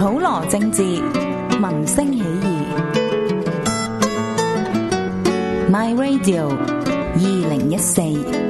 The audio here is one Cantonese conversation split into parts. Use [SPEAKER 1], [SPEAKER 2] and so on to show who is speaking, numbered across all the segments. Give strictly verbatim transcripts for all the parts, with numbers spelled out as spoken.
[SPEAKER 1] 普羅政治，民聲起義。My Radio 二零一四。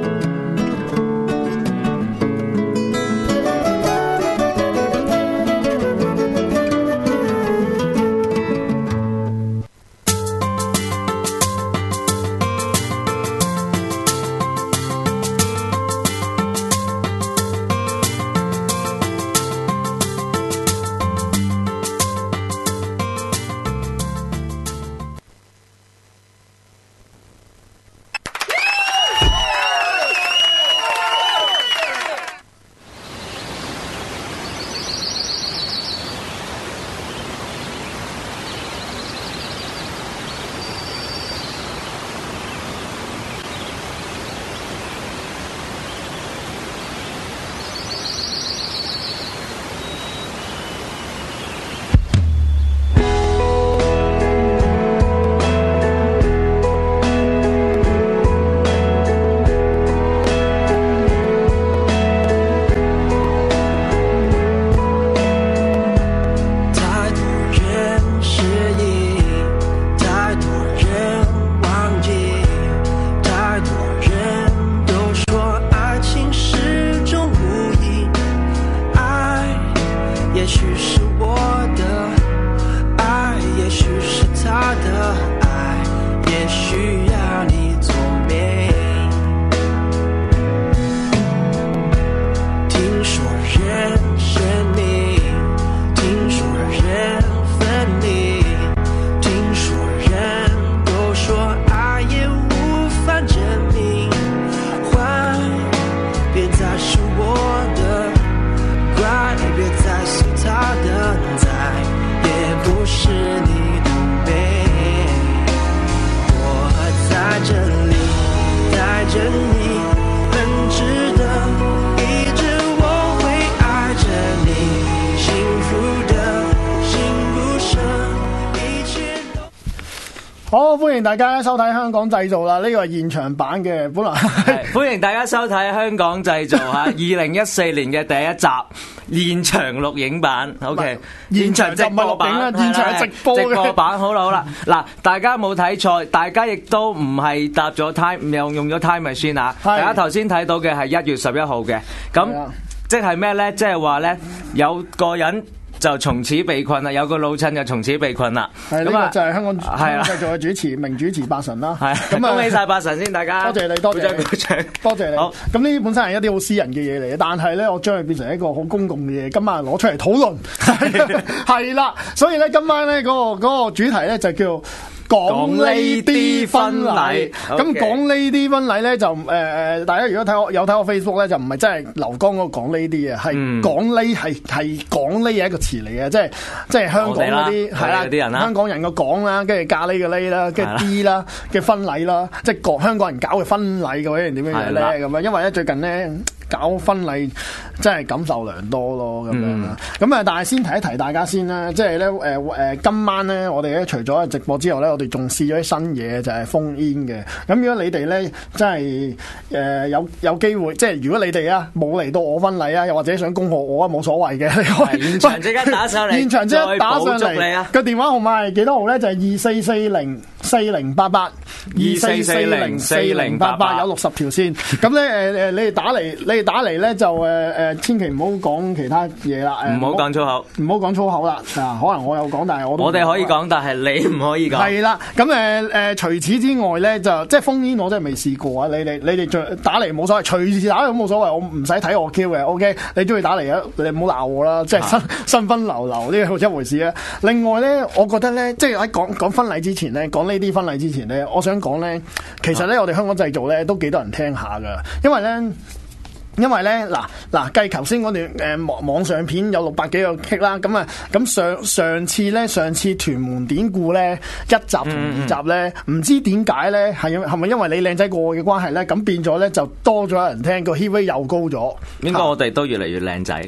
[SPEAKER 2] 好，歡迎大家收睇香港製造啦！呢個係現場版嘅，本來
[SPEAKER 3] 歡迎大家收睇香港製造嚇，二零一四年嘅第一集現場錄影版。OK， 現場直播版，
[SPEAKER 2] 現場直播
[SPEAKER 3] 直播版。好啦好啦，嗱，大家冇睇錯，大家亦都唔係搭咗 time， 用用咗 time machine 啊！大家頭先睇到嘅係一月十一號嘅，咁即係咩咧？即係話咧，有個人就從此被困啦，有個老襯就從此被困啦。
[SPEAKER 2] 係咁啊，就係香港製造嘅主持，名主持八神啦。係
[SPEAKER 3] 咁啊，恭喜晒八神先，大家
[SPEAKER 2] 多謝你，多謝你，多謝你。好，咁呢啲本身係一啲好私人嘅嘢嚟嘅，但係咧，我將佢變成一個好公共嘅嘢，今晚攞出嚟討論。係啦，所以咧，今晚咧嗰個嗰個主題咧就叫講呢啲婚禮，咁講呢啲婚禮咧就誒誒、呃，大家如果睇我有睇我 Facebook 咧，就唔係真係劉江嗰個講呢啲嘅，係講呢係係講呢係一個詞嚟嘅，即係即係香港嗰啲係啦，啲人啦，香港人個講啦，跟住咖喱嘅呢啦，跟住啲啦嘅婚禮啦，即係個香港人搞嘅婚禮究竟點樣樣咧咁樣，因為咧最近咧搞婚禮真係感受良多咯咁樣啦，咁啊、嗯、但係先提一提大家先啦，即係咧誒誒今晚咧我哋咧除咗直播之後咧，我哋仲試咗啲新嘢，就係封煙嘅。咁如果你哋咧真係誒、呃、有有機會，即係如果你哋啊冇嚟到我婚禮啊，又或者想恭賀我啊，冇所謂嘅，你可以現場即刻打上嚟，現場即刻打上嚟。個電話號碼係幾多號咧？就係二四四零四零八八，二四四零四零八八，有六十條線。咁咧誒誒，你哋打嚟，你哋打嚟咧就誒誒、呃，千祈唔好講其他嘢啦，
[SPEAKER 3] 唔好講粗口，
[SPEAKER 2] 唔好講粗口啦。啊，可能我有講，但係我都
[SPEAKER 3] 我哋可以講，但係你唔可以講。
[SPEAKER 2] 係啦。咁誒誒，除此之外咧，就即係封煙，我真係未試過啊！你哋你哋再打嚟冇所謂，隨時打嚟都冇所謂，我唔使睇我 Q 嘅。OK， 你中意打嚟啊，你唔好鬧我啦，即係新新婚流流呢個一回事啊。另外咧，我覺得咧，即係喺講講婚禮之前咧，講呢啲婚禮之前咧，我想講咧，其實咧，我哋香港製造咧都幾多人聽下噶，因為咧。因為咧，嗱嗱計頭先嗰段誒網網上片有六百幾個 click 啦，咁啊咁上上次咧，上次屯門典故咧一集同二集咧，唔、嗯、知點解咧係係咪因為你靚仔過我嘅關係咧，咁變咗咧就多咗人聽，個 hit rate 又高咗。
[SPEAKER 3] 應該我哋都越嚟越靚仔。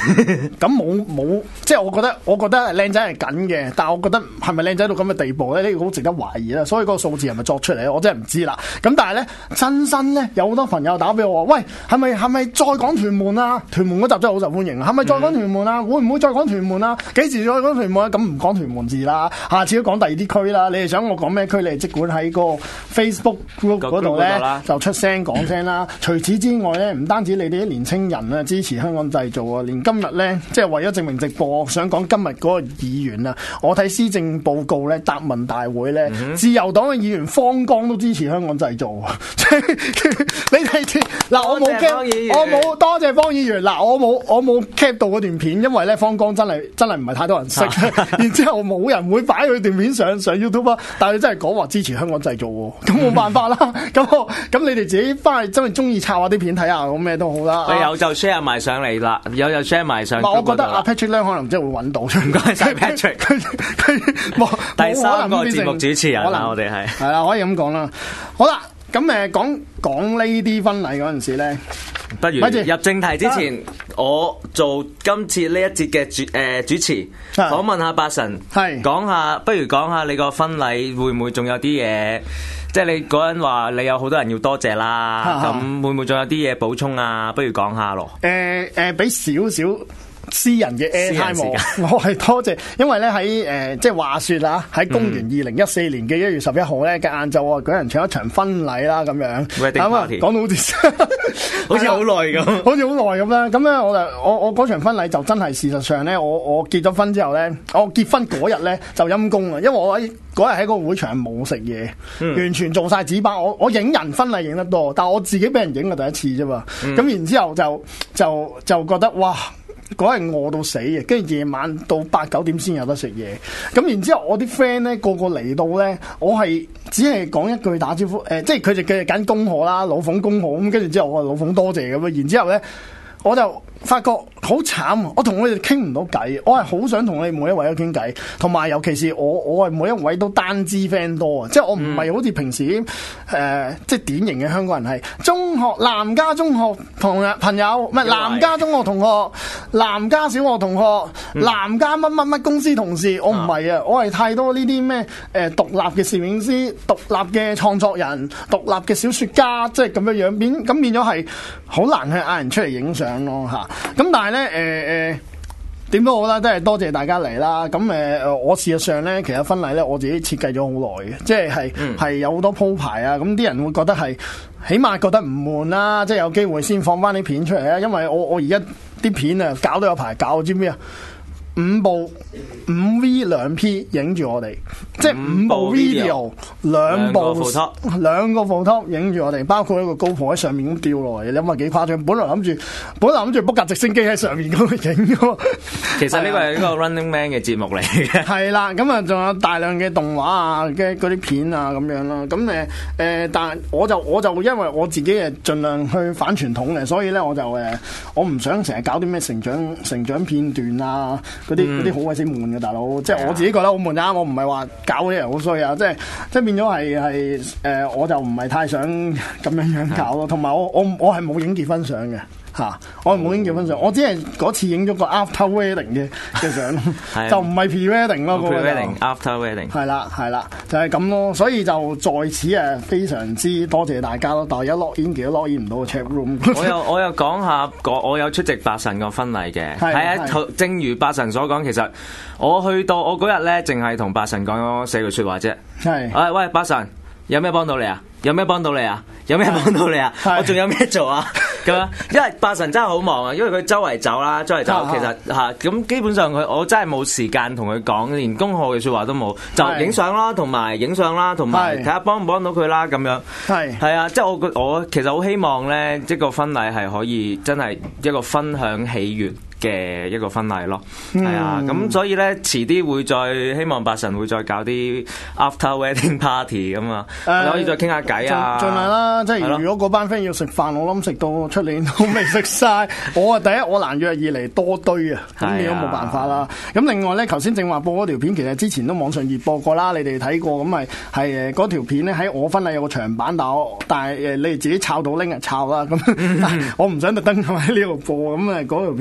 [SPEAKER 2] 咁冇冇，即係我覺得我覺得靚仔係緊嘅，但係我覺得係咪靚仔到咁嘅地步咧？呢個好值得懷疑啦。所以嗰個數字係咪作出嚟？我真係唔知啦。咁但係咧，真心咧有好多朋友打俾我話：喂，係咪係咪再講屯門啊？屯門嗰集真係好受歡迎啊！係咪再講屯門啊？會唔會再講屯門啊？幾時再講屯門啊？咁唔講屯門字啦，下次都講第二啲區啦。你哋想我講咩區？你哋即管喺個 Facebook group 嗰度咧就出聲講聲啦。除此之外咧，唔單止你哋啲年青人啊支持香港製造啊，連今日咧即係為咗證明直播，想講今日嗰個議員啊，我睇施政報告咧答問大會咧，嗯、自由黨嘅議員方剛都支持香港製造啊！你哋嗱我冇 cap，我冇多謝方議員嗱，我冇我冇 cap 到嗰段片，因為咧方剛真係真係唔係太多人識，然之後冇人會擺佢段片上上 YouTube， 但係你真係講話支持香港製造喎，咁冇辦法啦。咁我咁你哋自己翻去真係中意抄下啲片睇下，咁咩都好啦。
[SPEAKER 3] 你有就 share 埋上嚟啦，有就 share 埋上。
[SPEAKER 2] 我覺得阿 Patrick 咧可能真係會揾到。
[SPEAKER 3] 唔該晒 Patrick，佢佢第三個節目主持人啦，我哋係
[SPEAKER 2] 係啦，可以咁講啦。好啦，咁誒講講呢啲婚禮嗰陣時咧，
[SPEAKER 3] 不如入正題之前，我做今次呢一節嘅主誒主持，訪問下八神，係講下，不如講下你個婚禮會唔會仲有啲嘢？即係你嗰陣話你有好多人要多謝啦，咁會唔會仲有啲嘢補充啊？不如講下咯。
[SPEAKER 2] 誒誒，俾少少私人嘅 airtime 我係多謝，因為咧喺誒即係話說啦，喺公元二零一四年嘅一月十一號咧嘅晏晝，我舉人唱一場婚禮啦咁樣，咁啊講到好似
[SPEAKER 3] 好似好耐咁，
[SPEAKER 2] 好似好耐咁啦。咁咧我就我我嗰場婚禮就真係事實上咧，我我結咗婚之後咧，我結婚嗰日咧就陰公啦，因為我喺嗰日喺個會場冇食嘢，嗯、完全做晒紙包。我我影人婚禮影得多，但係我自己俾人影嘅第一次啫嘛。咁、嗯、然之後就就就覺得哇！嗰日餓到死嘅，跟住夜晚到八九點先有得食嘢。咁然之後我啲 friend 咧個個嚟到咧，我係只係講一句打招呼，誒、呃，即係佢哋佢哋揀恭賀啦，老馮恭賀咁，跟住之後我話老馮多謝咁樣。然之後咧，我就發覺好慘，我同佢哋傾唔到偈，我係好想同你每一位都傾偈，同埋尤其是我我係每一位都單支 friend 多啊，即係我唔係好似平時誒、呃，即係典型嘅香港人係中學男家中學同朋友，唔係男家中學同學，男家小學同學，嗯、男家乜乜乜公司同事，我唔係啊，我係太多呢啲咩誒獨立嘅攝影師、獨立嘅創作人、獨立嘅小說家，即係咁樣樣變咁變咗係好難去嗌人出嚟影相咯嚇。咁但係咧，誒、呃、誒，點都好啦，都係多謝大家嚟啦。咁誒，誒，我事實上咧，其實婚禮咧，我自己設計咗好耐嘅，即係係係有好多鋪排啊。咁啲人會覺得係，起碼覺得唔悶啦。即係有機會先放翻啲片出嚟啊。因為我我而家啲片啊，搞都有排搞，知唔知啊？五部五 V 兩 P 影住我哋，即係五部 video 兩部兩個 photo 影住我哋，包括一個高坡喺上面咁吊落嚟，你諗下幾誇張？本來諗住本來諗住 book 架直升機喺上面咁去影噶，其
[SPEAKER 3] 實呢個係一個 Running Man 嘅節目嚟嘅。
[SPEAKER 2] 係啦，咁啊仲有大量嘅動畫啊嘅嗰啲片啊咁樣啦。咁誒誒，但係我就我就因為我自己誒盡量去反傳統嘅，所以咧我就誒我唔想成日搞啲咩成長成長片段啊。嗰啲嗰啲好鬼死悶嘅大佬，嗯、即係我自己覺得好悶咋，我唔係話搞啲人好衰啊，即係即係變咗係係誒，我就唔係太想咁樣樣搞咯。同埋我我我係冇影結婚相嘅。嚇、啊！我冇影結婚相，我只係嗰次影咗個 after wedding 嘅嘅相咯，就唔係 pre wedding 咯。
[SPEAKER 3] pre wedding after wedding
[SPEAKER 2] 係啦係啦，就係咁咯。所以就在此誒，非常之多謝大家咯。但係一 log in 幾多 log in 唔到個 chat room。
[SPEAKER 3] 我有我有講下我有出席八神個婚禮嘅，係啊，正如八神所講，其實我去到我嗰日咧，淨係同八神講咗四句説話啫。係，誒喂，八神有咩幫到你啊？有咩幫到你啊？有咩幫到你啊？我仲有咩做啊？咁樣，因為八神真係好忙啊，因為佢周圍走啦，周圍走，其實嚇咁基本上佢我真係冇時間同佢講，連恭賀嘅説話都冇，就影相啦，同埋影相啦，同埋睇下幫唔幫到佢啦，咁樣。係係啊，即係我我其實好希望咧，一個婚禮係可以真係一個分享喜悅嘅一個婚禮咯，係、嗯、啊，咁所以咧遲啲會再希望八神會再搞啲 after wedding party 咁啊，呃、可以再傾下偈啊，盡量啦，即係如果嗰班 friend 要食飯，我諗食到出年都未食晒。我啊第一我難約，二嚟多堆啊，咁你都冇辦法啦。咁另外咧，頭先正話播嗰條片，其實之前都網上熱播過啦，你哋睇過，咁係係誒嗰條片咧喺我婚禮有個長版，但我但係誒你哋自己抄到拎啊抄啦，咁我唔想特登喺呢度播，咁啊嗰條片係令到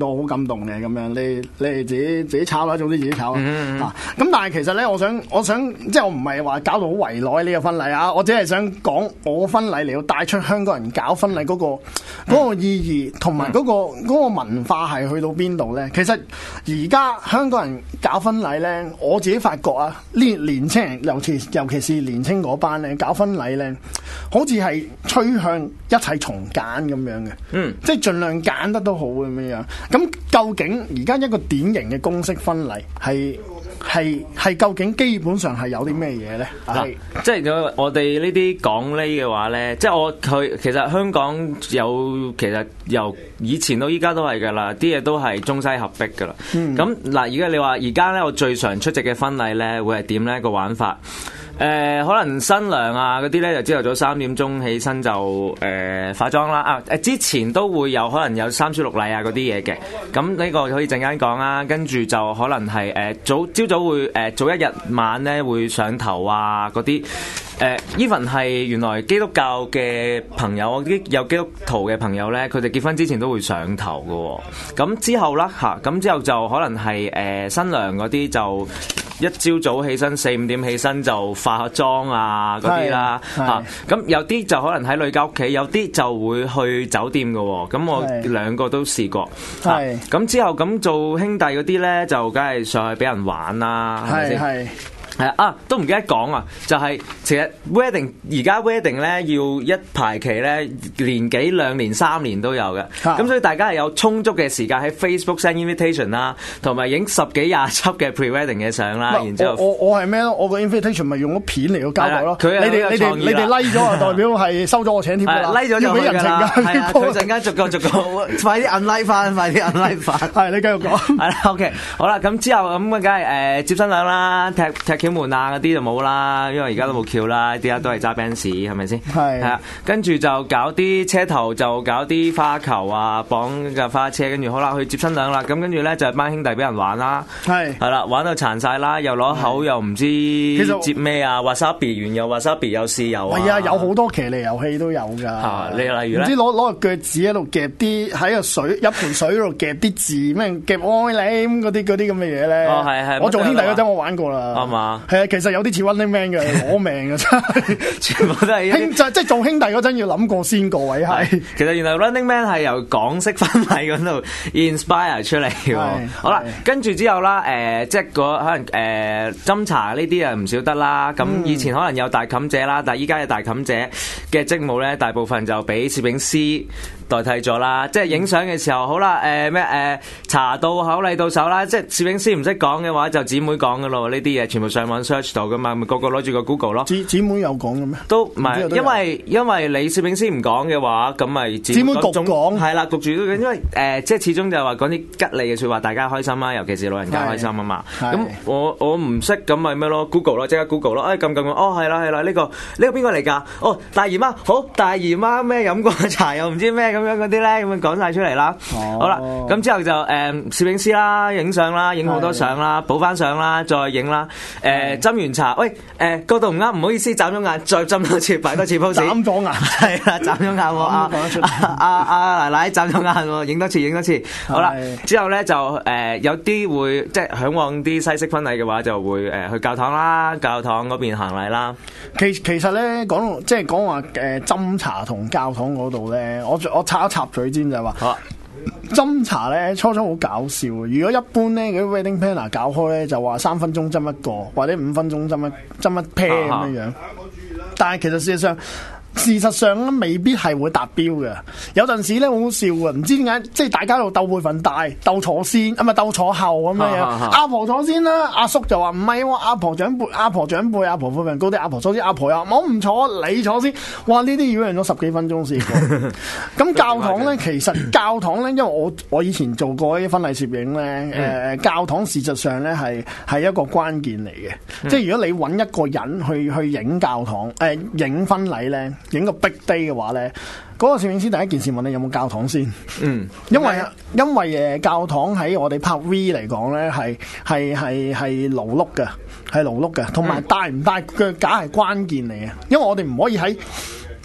[SPEAKER 2] 我好感動嘅咁樣。你你哋自己自己炒啦，總之自己炒啦。
[SPEAKER 3] 嗯嗯
[SPEAKER 2] 啊，咁但係其實咧，我想我想即係我唔係話搞到好圍內呢個婚禮啊，我只係想講我婚禮嚟到帶出香港人搞婚禮嗰、嗰個嗰、嗰個意義同埋嗰個嗰、嗰個文化係去到邊度咧？其實而家香港人搞婚禮咧，我自己發覺啊，呢年青人尤其尤其是年青嗰班咧搞婚禮咧，好似係趨向一齊從簡咁樣嘅，嗯，即係盡量揀得都好咁樣樣。咁究竟而家一個典型嘅公式婚禮係係係究竟基本上係有啲咩嘢咧？係
[SPEAKER 3] 即係我哋呢啲講呢嘅話咧，即係我佢其實香港有其實由以前到依家都係噶啦，啲嘢都係中西合璧噶啦。咁嗱，而家你話而家咧，我最常出席嘅婚禮咧，會係點咧個玩法？誒、呃、可能新娘啊嗰啲咧，就朝頭早三點鐘起身就誒、呃、化妝啦啊誒之前都會有可能有三書六禮啊嗰啲嘢嘅，咁呢個可以陣間講啦。跟住就可能係誒、呃、早朝早會誒、呃、早一日晚咧會上頭啊嗰啲誒 even 係原來基督教嘅朋友，啲有基督徒嘅朋友咧，佢哋結婚之前都會上頭嘅、哦。咁之後啦嚇，咁、啊、之後就可能係誒、呃、新娘嗰啲就一朝早起身四五點起身就化妝啊嗰啲啦嚇，咁有啲就可能喺女家屋企，有啲就會去酒店嘅喎。咁我兩個都試過。係咁、啊、之後咁做兄弟嗰啲咧，就梗係上去俾人玩啦，係咪先？係係啊，都唔記得講啊，就係、是、其實 wedding 而家 wedding 咧要一排期咧，年幾兩年三年都有嘅。咁、啊、所以大家係有充足嘅時間喺 Facebook send invitation 啦，同埋影十幾廿輯嘅 pre-wedding 嘅相啦。然之後
[SPEAKER 2] 我我係咩咯？我個 invitation 咪用咗片嚟到交代咯。佢你哋你哋你哋 like 咗啊，代表係收咗我請帖㗎啦。like 咗要俾人情㗎。係啊，佢陣間逐個逐個快啲 unlike 翻，快啲 unlike 翻。係你繼續講。係啦 ，OK， 好啦，咁之後咁啊，梗係誒接新娘啦，踢踢門啊嗰啲就冇啦，因為而家都冇橋啦，啲家都係揸 Benz 係咪先？係係啊，跟住就搞啲車頭，就搞啲花球啊，綁架花車，跟住好啦，去接新娘啦。咁跟住咧就係班兄弟俾人玩啦，係係啦，玩到殘晒啦，又攞口又唔知接咩啊 ，wasabi 完又 wasabi 又豉油啊，係啊，有好多騎呢遊戲都有㗎。啊，你例如咧，唔知攞攞個腳趾喺度夾啲喺個水一盆水嗰度夾啲字咩夾愛你咁嗰啲嗰啲咁嘅嘢咧。哦，係係，我做兄弟嗰陣我玩過啦，係嘛？係啊。其實有啲似 Running Man 嘅，攞命嘅真係，全部都係兄就即係做兄弟嗰陣要諗過先，各位係。其實原來 Running Man 係由港式婚禮嗰度 inspire 出嚟嘅。好啦，跟住之後啦，誒、呃，即係嗰可能誒斟、呃、茶呢啲啊唔少得啦。咁以前可能有大妗姐啦，但係依家嘅大妗姐嘅職務咧，大部分就俾攝影師代替咗啦。即係影相嘅時候，好啦，誒咩誒茶到口禮到手啦。即係攝影師唔識講嘅話，就姊妹講嘅咯。呢啲嘢全部上網 search 到噶嘛，咪個個攞住個 Google 咯。姊姊妹有講嘅咩？都唔係，因為因為你攝影師唔講嘅話，咁咪姊妹焗講係啦，焗住都因為誒、呃，即係始終就係話講啲吉利嘅説話，大家開心啦，尤其是老人家開心啊嘛。咁我我唔識咁咪咩咯 ？Google 咯，即刻 Google 咯。誒撳撳哦，係啦係啦，呢、呢個呢、呢個邊個嚟㗎？哦，大姨媽，好大姨媽咩飲過茶又唔知咩咁樣嗰啲咧，咁樣講晒出嚟啦。哦、好啦，咁之後就誒、呃、攝影師啦，影相啦，影好多相啦，補翻相啦，再影啦。誒斟完茶，喂誒角度唔啱，唔好意思，眨咗眼，再斟多次，擺多次 pose。眨咗眼，係啦，眨咗眼喎。阿阿阿奶奶眨咗眼喎，影多次，影多次。好啦，之後咧就誒、呃、有啲會即係嚮往啲西式婚禮嘅話，就會誒、呃、去教堂啦，教堂嗰邊行禮啦。其其實咧講即係講話誒斟茶同教堂嗰度咧，我我插一插嘴先就係話。好斟茶咧初初好搞笑，如果一般咧嗰啲 wedding planner 搞開咧就話三分鐘斟一個，或者五分鐘斟一斟一 pair 咁樣樣，但係其實事實上。事實上咧，未必係會達標嘅。有陣時咧，好好笑嘅，唔知點解，即係大家喺度鬥輩份大，鬥坐先，啊咪鬥坐後咁樣樣。阿婆坐先啦，阿叔就話唔係喎，阿婆長輩，阿婆長輩，阿婆輩份高啲，阿婆坐先，阿婆又我唔坐，你坐先。哇！呢啲要用咗十幾分鐘先。咁教堂咧，其實教堂咧，因為我我以前做過啲婚禮攝影咧，誒、呃、教堂事實上咧係係一個關鍵嚟嘅。嗯、即係如果你揾一個人去去影教堂，誒、呃、影婚禮咧。影個 big day 嘅話咧，嗰、那個攝影師第一件事問你有冇教堂先。嗯，因為因為誒教堂喺我哋拍 V 嚟講咧，係係係係勞碌嘅，係勞碌嘅，同埋帶唔帶腳架係關鍵嚟嘅。因為我哋唔可以喺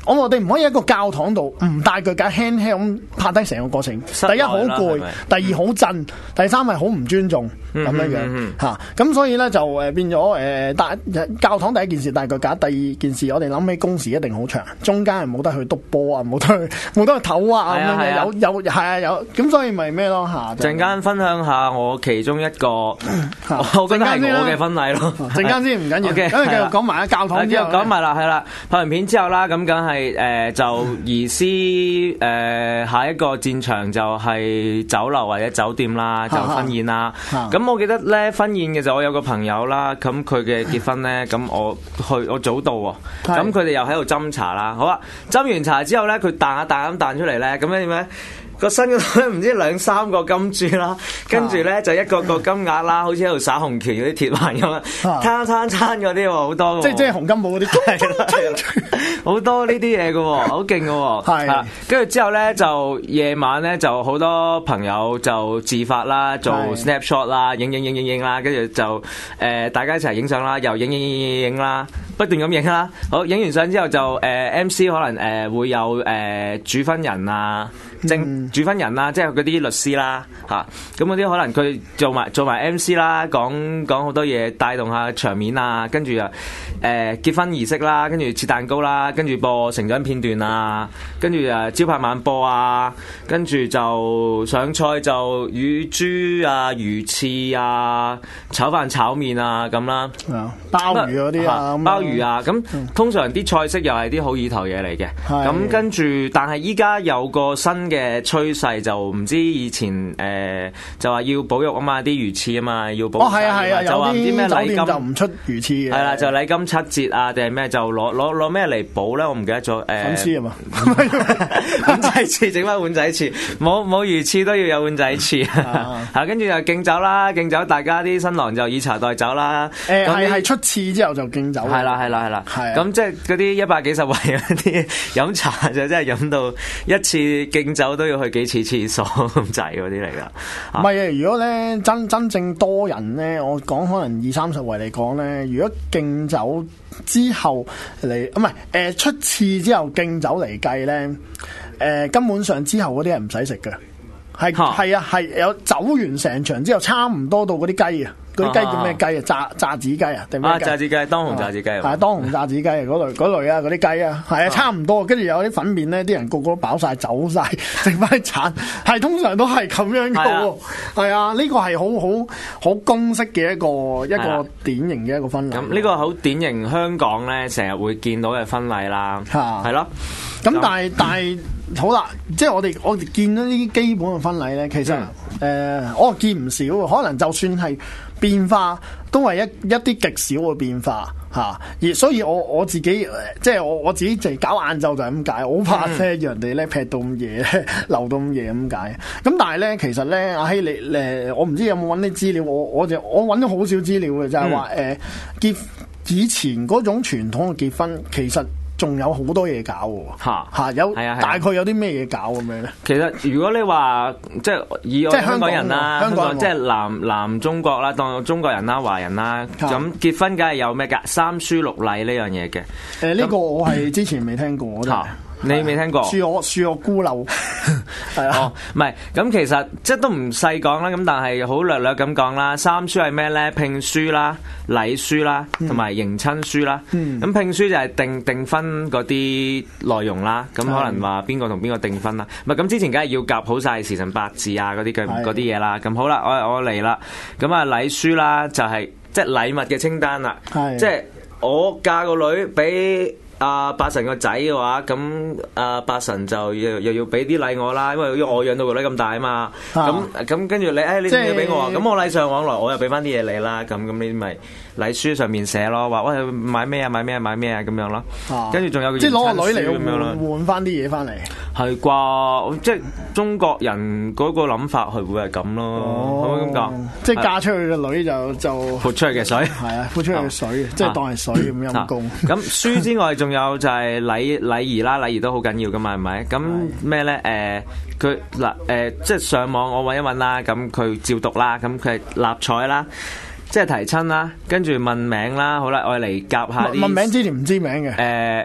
[SPEAKER 2] 我哋唔可以喺個教堂度唔帶腳架輕輕咁拍低成個過程。第一好攰，第二好震，第三係好唔尊重咁樣樣嚇。咁所以咧就誒變咗誒帶教堂第一件事帶腳架，第二件事我哋諗起工時一定好長，中間係冇得去督波啊，冇得去冇得去唞啊咁樣嘅，有有係啊有。咁所以咪咩咯嚇？
[SPEAKER 3] 陣間分享下我其中一個，我覺得係我嘅婚禮咯。
[SPEAKER 2] 陣間先唔緊要，咁繼續講埋啊教堂之後，
[SPEAKER 3] 講埋啦係啦，拍完片之後啦，咁梗係誒就移師誒下一個戰場就係酒樓或者酒店啦，就婚宴啦。咁我記得咧婚宴嘅時候，我有個朋友啦，咁佢嘅結婚咧，咁我去我早到喎，咁佢哋又喺度斟茶啦。好啦，斟完茶之後咧，佢彈下彈咁彈出嚟咧，咁樣點咧？個身嗰度唔知兩三個金珠啦，跟住咧就一個個金額啦，好似喺度耍紅旗嗰啲鐵環咁啊，攤攤攤嗰啲喎，好多
[SPEAKER 2] 即係即係洪金寶嗰啲，
[SPEAKER 3] 好多呢啲嘢嘅喎，好勁嘅喎。係，跟住之後咧就夜晚咧就好多朋友就自發啦，做 snapshot 啦，影影影影影啦，跟住就誒、呃、大家一齊影相啦，又影影影影影啦，不斷咁影啦。好，影完相之後就誒、呃、M C 可能誒、呃、會有誒、呃、主婚人啊。正主婚人啦，即係嗰啲律師啦，嚇咁嗰啲可能佢做埋做埋 M C 啦，講講好多嘢，帶動下場面啊，跟住啊誒結婚儀式啦，跟住切蛋糕啦，跟住播成長片段啊，跟住啊招牌晚播啊，跟住就上菜就乳豬啊、魚翅啊、炒飯炒麵啊咁啦，
[SPEAKER 2] 鮑魚嗰啲啊，
[SPEAKER 3] 鮑魚啊，咁通常啲菜式又係啲好意頭嘢嚟嘅，咁跟住但係依家有個新嘅趨勢就唔知以前誒、呃、就話要保育啊嘛，啲魚翅啊嘛要保育。哦係啊係啊，就話唔知咩禮金
[SPEAKER 2] 就唔出魚翅嘅。係
[SPEAKER 3] 啦，就禮金七折啊定係咩就攞攞攞咩嚟補咧？我唔記得咗誒。
[SPEAKER 2] 粉絲啊嘛，
[SPEAKER 3] 碗仔翅整翻碗仔翅，冇冇魚翅都要有碗仔翅啊！嚇，跟住就敬酒啦，敬酒大家啲新郎就以茶代酒啦。
[SPEAKER 2] 誒係係出翅之後就敬酒。
[SPEAKER 3] 係啦係啦係啦。係。咁即係嗰啲一百幾十位嗰啲飲茶就真係飲到一次敬酒都要去幾次廁所咁滯嗰啲嚟噶，
[SPEAKER 2] 唔係啊！如果咧真真正多人咧，我講可能二三十圍嚟講咧，如果敬酒之後嚟，唔係誒出次之後敬酒嚟計咧，誒、呃、根本上之後嗰啲係唔使食嘅，係係啊係有走完成場之後，差唔多到嗰啲雞啊。嗰啲雞叫咩雞啊？炸炸子雞啊？定咩雞？
[SPEAKER 3] 炸子雞，當紅炸子雞。係
[SPEAKER 2] 啊，當紅炸子雞啊！嗰類嗰類啊，嗰啲雞啊，係啊，差唔多。跟住有啲粉麵咧，啲人個個都飽晒走晒，剩翻啲橙。係通常都係咁樣嘅喎。係啊，呢個係好好好公式嘅一個一個典型嘅一個婚禮。
[SPEAKER 3] 咁呢個好典型香港咧，成日會見到嘅婚禮啦。係咯。
[SPEAKER 2] 咁但係但係好啦，即係我哋我哋見到呢啲基本嘅婚禮咧，其實誒我見唔少，可能就算係。變化都係一一啲極少嘅變化嚇，而所以我我自己即係我我自己就係搞晏晝就係咁解，我好怕咧人哋咧劈到咁夜咧，留到咁夜咁解。咁但係咧其實咧，阿希你誒，我唔知有冇揾啲資料，我我就我揾咗好少資料嘅，就係話誒結以前嗰種傳統嘅結婚其實。仲有好多嘢搞喎，嚇嚇有大概有啲咩嘢搞咁樣咧？
[SPEAKER 3] 其實如果你話即係以我香港人啦，香港即係南南中國啦，當中國人啦、華人啦，咁結婚梗係有咩㗎？三書六禮呢樣嘢嘅。
[SPEAKER 2] 誒呢個我係之前未聽過，真係。
[SPEAKER 3] 你未聽過？
[SPEAKER 2] 恕我恕我孤陋，係啊，
[SPEAKER 3] 唔係咁其實即係都唔細講啦，咁但係好略略咁講啦。三書係咩咧？聘書啦、禮書啦，同埋迎親書啦。咁、嗯、聘書就係定訂婚嗰啲內容啦。咁可能話邊個同邊個訂婚啦？唔係咁之前梗係要夾好晒時辰八字啊嗰啲嘅嗰啲嘢啦。咁好啦，我我嚟啦。咁啊禮書啦就係即係禮物嘅清單啦。即係我嫁個女俾。啊八神個仔嘅話，咁啊八神就又又要俾啲禮我啦，因為我養到個女咁大啊嘛，咁咁跟住你誒你點要俾我啊？咁我禮尚往來，我又俾翻啲嘢你啦，咁咁你咪禮書上面寫咯，話喂買咩啊買咩啊買咩啊咁樣咯，跟住仲有個即係攞個女嚟咁樣咯，換翻啲嘢翻嚟，係啩？即係中國人嗰個諗法係會係咁咯，可唔可以咁講？即係嫁出去嘅女就就潑出去嘅水，係啊，潑出去嘅水，即係當係水咁陰功。咁書之外仲有就係禮禮儀啦，禮儀都好緊要噶嘛，係咪？咁咩咧？誒，佢嗱誒，即係上網我揾一揾啦，咁佢照讀啦，咁佢係立彩啦，即係提親啦，跟住問名啦，好啦，我嚟夾下啲問名知定唔知名嘅？誒。即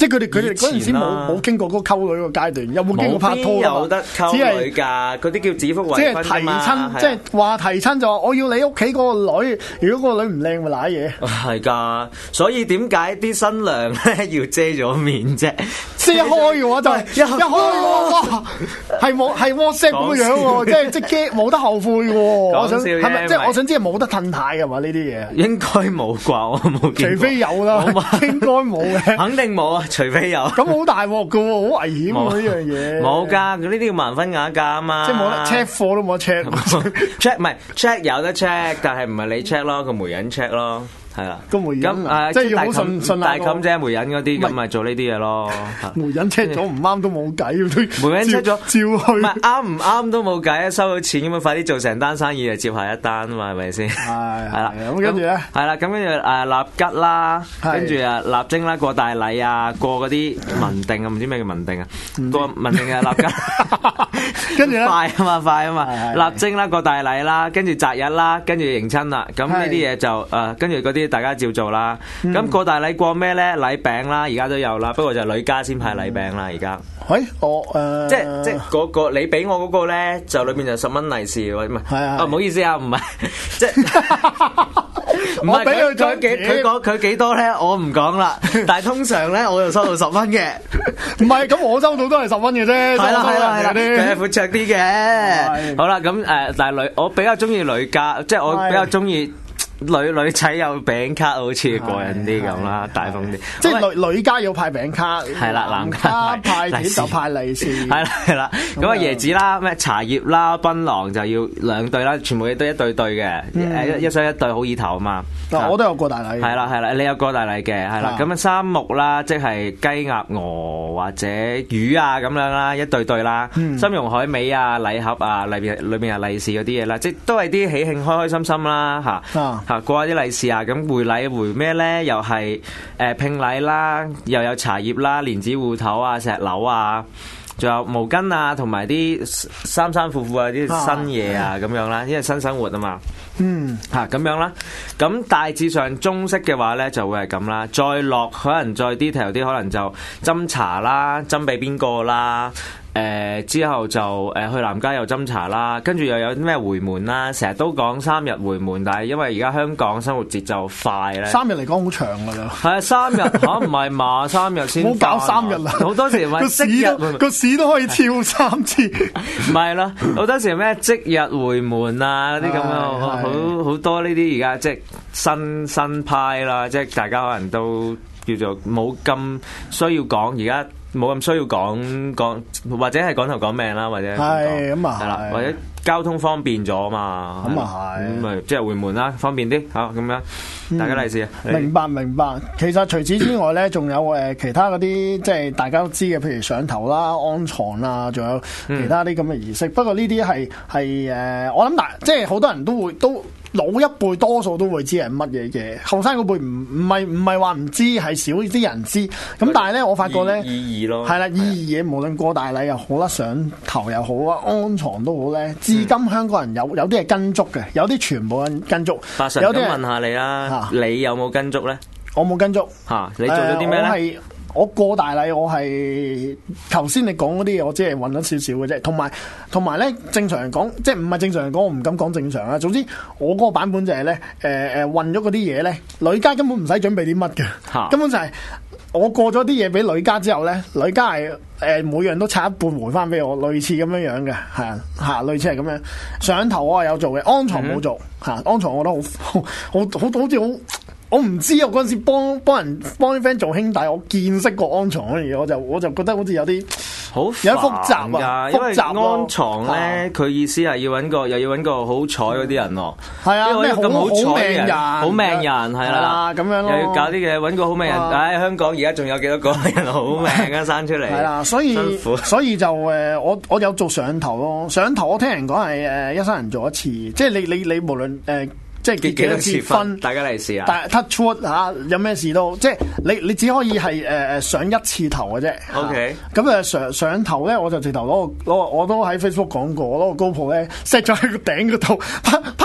[SPEAKER 2] 即係佢哋佢哋嗰陣時冇冇經過嗰個溝女個階段，有冇經過拍拖？
[SPEAKER 3] 有得溝女㗎，嗰啲叫指腹為婚㗎嘛。即係提親，即係話提親就話我要你屋企嗰個女，如果嗰個女唔靚咪賴嘢。係㗎，所以點解啲新娘咧要遮咗面啫？遮
[SPEAKER 2] 開嘅話就係一開哇，係冇係 WhatsApp 咁樣喎，即係即係冇得後悔嘅喎。我想係咪即係我想知係冇得褪軚嘅嘛？呢啲嘢
[SPEAKER 3] 應該冇啩，我冇見過。
[SPEAKER 2] 除非有啦，應該冇嘅。
[SPEAKER 3] 肯定冇啊，除非有。
[SPEAKER 2] 咁好大鑊㗎喎，好危險喎呢樣嘢。
[SPEAKER 3] 冇㗎，呢啲要萬分雅價啊嘛。
[SPEAKER 2] 即係冇得 check 貨都冇得 check。check
[SPEAKER 3] 唔係 check 有得 check，但係唔係你 check 咯，個媒人 check 咯。係啦，
[SPEAKER 2] 個媒人即係要好信信
[SPEAKER 3] 大冚啫，媒人嗰啲咁咪做呢啲嘢咯。
[SPEAKER 2] 媒人 check 咗唔啱都冇計，
[SPEAKER 3] 媒人 check 咗照去，唔係啱唔啱都冇計，收到錢咁樣快啲做成單生意就接下一單啊嘛，係咪先？係係啦，
[SPEAKER 2] 咁跟住咧，
[SPEAKER 3] 係啦，咁跟住誒立吉啦，跟住啊立徵啦，過大禮啊，過嗰啲文定啊，唔知咩叫文定啊，過文定啊立吉，跟住咧快啊嘛快啊嘛，立徵啦，過大禮啦，跟住擇日啦，跟住迎親啦，咁呢啲嘢就誒跟住嗰啲。大家照做啦，咁、嗯、過大禮過咩咧？禮餅啦，而家都有啦，不過就女家先派禮餅啦，而家。
[SPEAKER 2] 喂、欸，我誒，呃、
[SPEAKER 3] 即即嗰、嗰個你俾我嗰個咧，就裏邊就十蚊利是，唔係，
[SPEAKER 2] 係啊，
[SPEAKER 3] 唔好意思啊，唔係，即唔係俾佢佢幾佢講佢幾多咧，我唔講啦。但係通常咧，我就收到十蚊嘅，
[SPEAKER 2] 唔係咁我收到都係十蚊嘅啫，
[SPEAKER 3] 係啦係啦係啦，佢係闊綽啲嘅。好啦，咁誒、呃，但係女我比較中意女家，即係我比較中意。女女仔有餅卡好似過癮啲咁啦，大風啲。
[SPEAKER 2] 即係女女家要派餅卡，
[SPEAKER 3] 係啦，男家
[SPEAKER 2] 派錢就派利是。係
[SPEAKER 3] 啦係啦，咁啊椰子啦，咩茶葉啦，檳榔就要兩對啦，全部都一對對嘅，誒一雙一對好意頭啊嘛。
[SPEAKER 2] 我都有過大禮。係
[SPEAKER 3] 啦係啦，你有過大禮嘅係啦，咁啊三木啦，即係雞鴨鵝或者魚啊咁樣啦，一對對啦。參茸海味啊，禮盒啊，裏邊裏邊有利是嗰啲嘢啦，即係都係啲喜慶開開心心啦嚇。過下啲利是啊，咁回禮回咩咧？又係誒聘禮啦，又有茶葉啦、蓮子芋頭啊、石榴啊，仲有毛巾啊，同埋啲衫衫褲褲啊啲新嘢啊咁樣啦，因為新生活啊嘛。嗯，嚇咁樣啦。咁大致上中式嘅話咧就會係咁啦，再落可能再 detail 啲，可能就斟茶啦，斟俾邊個啦。誒、呃、之後就誒、呃、去男家又斟茶啦，跟住又有啲咩回門啦，成日都講三日回門，但係因為而家香港生活節奏快咧，
[SPEAKER 2] 三日嚟講好長㗎啦。係
[SPEAKER 3] 啊，三日嚇唔係嘛，三日先。唔好搞三日啦，好多時咪即日
[SPEAKER 2] 個市都可以跳三次。
[SPEAKER 3] 唔係啦，好多時咩即日回門啊嗰啲咁樣，好好多呢啲而家即係新新派啦，即係大家可能都叫做冇咁需要講而家。冇咁需要講講，或者係講頭講命啦，或者
[SPEAKER 2] 係咁啊，
[SPEAKER 3] 係啦，或者交通方便咗嘛，
[SPEAKER 2] 咁啊係，
[SPEAKER 3] 咁咪即係回門啦，方便啲嚇咁樣，大家利是啊！
[SPEAKER 2] 明白明白。其實除此之外咧，仲有誒其他嗰啲即係大家都知嘅，譬如上頭啦、安床啦，仲有其他啲咁嘅儀式。不過呢啲係係誒，我諗嗱，即係好多人都會都。老一輩多數都會知係乜嘢嘅，後生嗰輩唔唔係唔係話唔知，係少啲人知。咁但係咧，我發覺咧，
[SPEAKER 3] 意義咯，
[SPEAKER 2] 係啦，意義嘢無論過大禮又好啦，上頭又好啊，安床都好咧。至今香港人有有啲係跟足嘅，有啲全部跟跟足。
[SPEAKER 3] 八神咁問下你啦，啊、你有冇跟足咧？
[SPEAKER 2] 我冇跟足。嚇、啊，
[SPEAKER 3] 你做咗啲咩咧？
[SPEAKER 2] 我過大禮，我係頭先你講嗰啲嘢，我只係揾咗少少嘅啫。同埋同埋咧，正常人講，即係唔係正常人講，我唔敢講正常啦。總之，我嗰個版本就係、是、咧，誒誒運咗嗰啲嘢咧，女家根本唔使準備啲乜嘅，哈根本就係我過咗啲嘢俾女家之後咧，女家係誒、呃、每樣都拆一半回翻俾我，類似咁樣樣嘅，係啊嚇，類似係咁樣。上頭我係有做嘅，安床冇做嚇，嗯、安床我覺得好好好好好似好。我唔知啊！嗰陣時幫幫人幫啲 friend 做兄弟，我見識過安床嗰樣嘢，我就我就覺得好似有啲
[SPEAKER 3] 好有
[SPEAKER 2] 啲複雜啊！複雜
[SPEAKER 3] 安床咧，佢意思係要揾個又要揾個好彩嗰啲人咯。
[SPEAKER 2] 係啊，咩
[SPEAKER 3] 咁好彩嘅人，好命人係啦，
[SPEAKER 2] 咁樣咯。
[SPEAKER 3] 又要搞啲嘅揾個好命人。唉，香港而家仲有幾多個人好命啊？生出嚟
[SPEAKER 2] 係啦，所以所以就誒，我我有做上頭咯。上頭我聽人講係誒一生人做一次，即係你你你無論誒。即係結幾多次婚，大家嚟試下。但係 touch wood 嚇，有咩事都即係你你只可以係誒誒上一次頭嘅啫。OK。咁誒上上頭咧，我就直頭攞個攞我都喺 Facebook 講過，攞個 GoPro咧 set 咗喺個頂嗰度，啪啪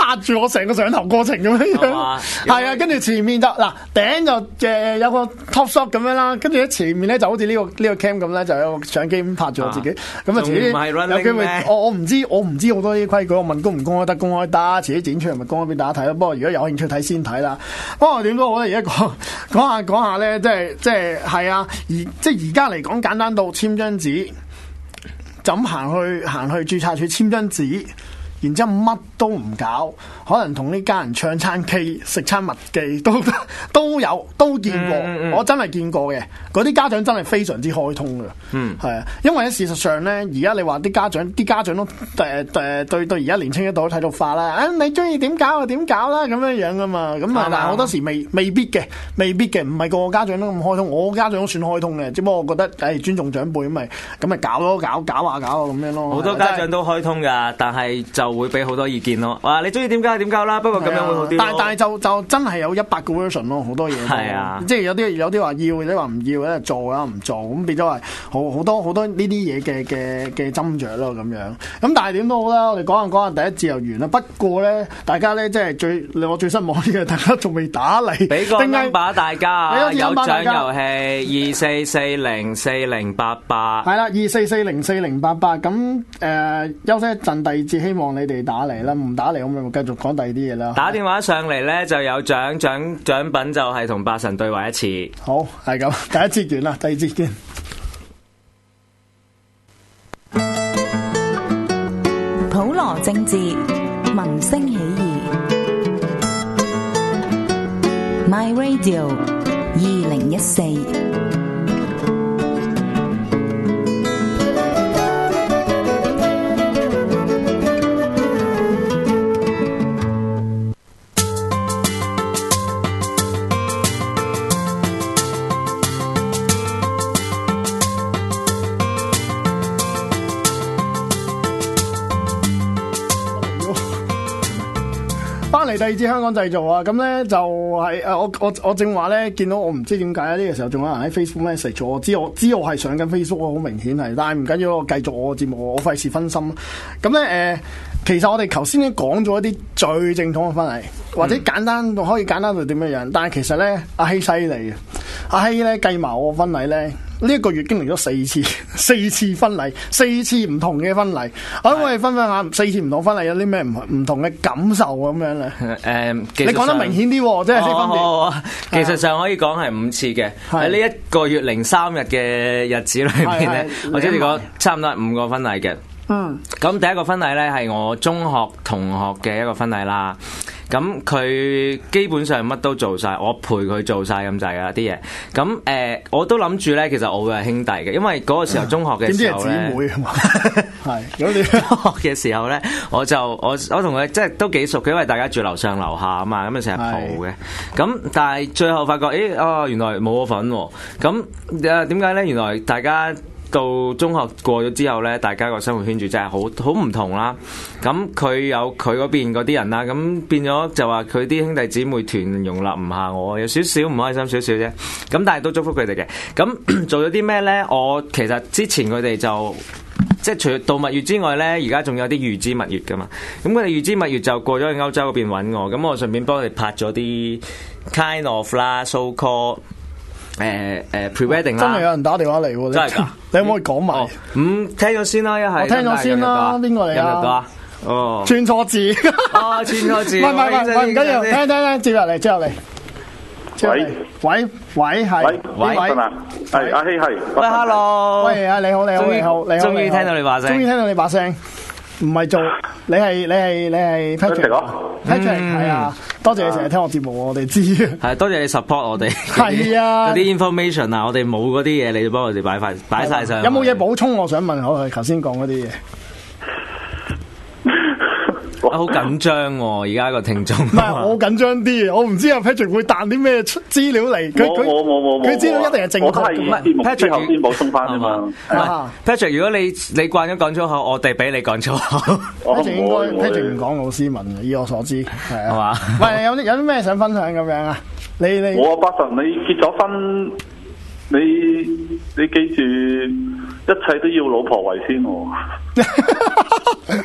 [SPEAKER 2] 壓住我成個上頭過程咁樣樣，係啊，跟住前面就嗱頂就誒有個 top shot 咁樣啦，跟住喺前面咧就好似呢、這個呢、這個 cam 咁咧，就有個相機咁拍住我自己，咁啊遲啲有機會，我我唔知我唔知好多啲規矩，我問公唔公開得，公開得，遲啲剪出嚟咪公開俾大家睇咯。不過如果有興趣睇先睇啦。不過點都好咧，而家講講下講下咧，即係即係係啊，而即係而家嚟講簡單到簽張紙，就咁行去行去註冊處簽張紙。然之後乜都唔搞，可能同呢家人唱餐 K、食餐麥記都都有都見過，嗯嗯、我真係見過嘅。嗰啲家長真係非常之開通嘅，嗯，係啊，因為喺事實上咧，而家你話啲家長，啲家長都誒誒對對而家年青一代都睇到化啦。啊，你中意點搞就點搞啦，咁樣樣噶嘛。咁啊，但係好多時未未必嘅，未必嘅，唔係個個家長都咁開通。我家長都算開通嘅，只不過我覺得誒、哎、尊重長輩咁咪咁咪搞咯，搞搞下搞下咁樣咯。好多家長都開通㗎，但係就會俾好多意見咯。哇，你中意點搞點搞啦，不過咁樣會好啲。但係但係就就真係有一百個 version 咯，好多嘢。係啊，即係有啲有啲話要，有啲話唔要，有啲做啊唔做，咁變咗係好好多好多呢啲嘢嘅嘅嘅斟酌咯咁樣。咁但係點都好啦，我哋講下講下第一節又完啦。不過咧，大家咧即係最令我最失望嘅，大家仲未打嚟，俾個 number 大家，有獎遊戲二四四零四零八八。係啦，二四四零四零八八。咁誒休息一陣，第二節希望你哋打嚟啦，唔打嚟咁咪繼續講第二啲嘢啦。打電話上嚟咧就有獎獎獎品，就係同八神對話一次。好，係咁，第一節完啦，第二節見。
[SPEAKER 1] 普羅政治，民聲起義。My Radio 二零一四。
[SPEAKER 2] 嚟第二支香港製造啊！咁咧就係誒我我我正話咧見到我唔知點解呢個時候仲有人喺 Facebook message 我，知我知我係上緊 Facebook 好明顯係，但係唔緊要，我繼續我嘅節目，我費事分心。咁咧誒，其實我哋頭先咧講咗一啲最正統嘅婚禮，或者簡單到可以簡單到點樣樣，但係其實咧阿希犀利嘅，阿希咧計埋我婚禮咧。呢一個月經歷咗四次，四次婚禮，四次唔同嘅婚禮。可唔可以分享下四次唔同婚禮有啲咩唔唔同嘅感受咁樣咧？誒、呃，你講得明顯啲，即係先分別。哦、技術上可以講係五次嘅，喺呢一個月零三日嘅日子裏面咧，或者你講差唔多五個婚禮嘅。嗯，咁第一個婚禮咧係我中學同學嘅一個婚禮啦。咁佢基本上乜都做晒，我陪佢做晒咁滯噶啲嘢。咁誒、呃，我都諗住咧，其實我會係兄弟嘅，因為嗰個時候中學嘅時候咧，點知係姊妹啊嘛？係，咁你中學嘅時候咧，我就我我同佢即係都幾熟嘅，因為大家住樓上樓下啊嘛，咁啊成日蒲嘅。咁但係最後發覺，誒啊、哦，原來冇我份喎。咁誒點解咧？原來大家到中學過咗之後咧，大家個生活圈子真係好好唔同啦。咁佢有佢嗰邊嗰啲人啦，咁變咗就話佢啲兄弟姊妹團容納唔下我，有少少唔開心少少啫。咁但係都祝福佢哋嘅。咁做咗啲咩咧？我其實之前佢哋就即係除咗度蜜月之外咧，而家仲有啲預知蜜月噶嘛。咁佢哋預知蜜月就過咗去歐洲嗰邊揾我，咁我順便幫佢哋拍咗啲 kind of 啦 so call。誒誒 pre-wedding 啦，真係有人打電話嚟喎，真係㗎，你可唔可以講埋？咁聽咗先啦，一係我聽咗先啦，邊個嚟啊？哦，串錯字，哦，串錯字，唔係唔係唔係唔緊要，聽聽聽，接入嚟，接入嚟，喂喂喂，係喂喂，係阿希係，喂 hello，喂啊你好你好你好你好，終於聽到你把聲，終於聽到你把聲。唔係做，你係你係你係 Patrick 咯 ，Patrick 係啊，多謝你成日聽我節目，我哋知係多謝你 support 我哋，係啊，嗰啲 information 啊，我哋冇嗰啲嘢，你要幫我哋擺翻擺曬上。有冇嘢補充？我想問我頭先講嗰啲嘢。好緊張喎！而家個聽眾唔係我緊張啲，我唔知阿 Patrick 會彈啲咩資料嚟。佢佢佢資料一定係正確嘅。Patrick 後先補充翻啊嘛。Patrick 如果你你慣咗講粗口，我哋俾你講粗口。Patrick 應該 Patrick 唔講好斯文嘅，以我所知係啊嘛。喂，有啲有啲咩想分享咁樣啊？你你我八神，你結咗婚，你你記住一切都要老婆為先喎。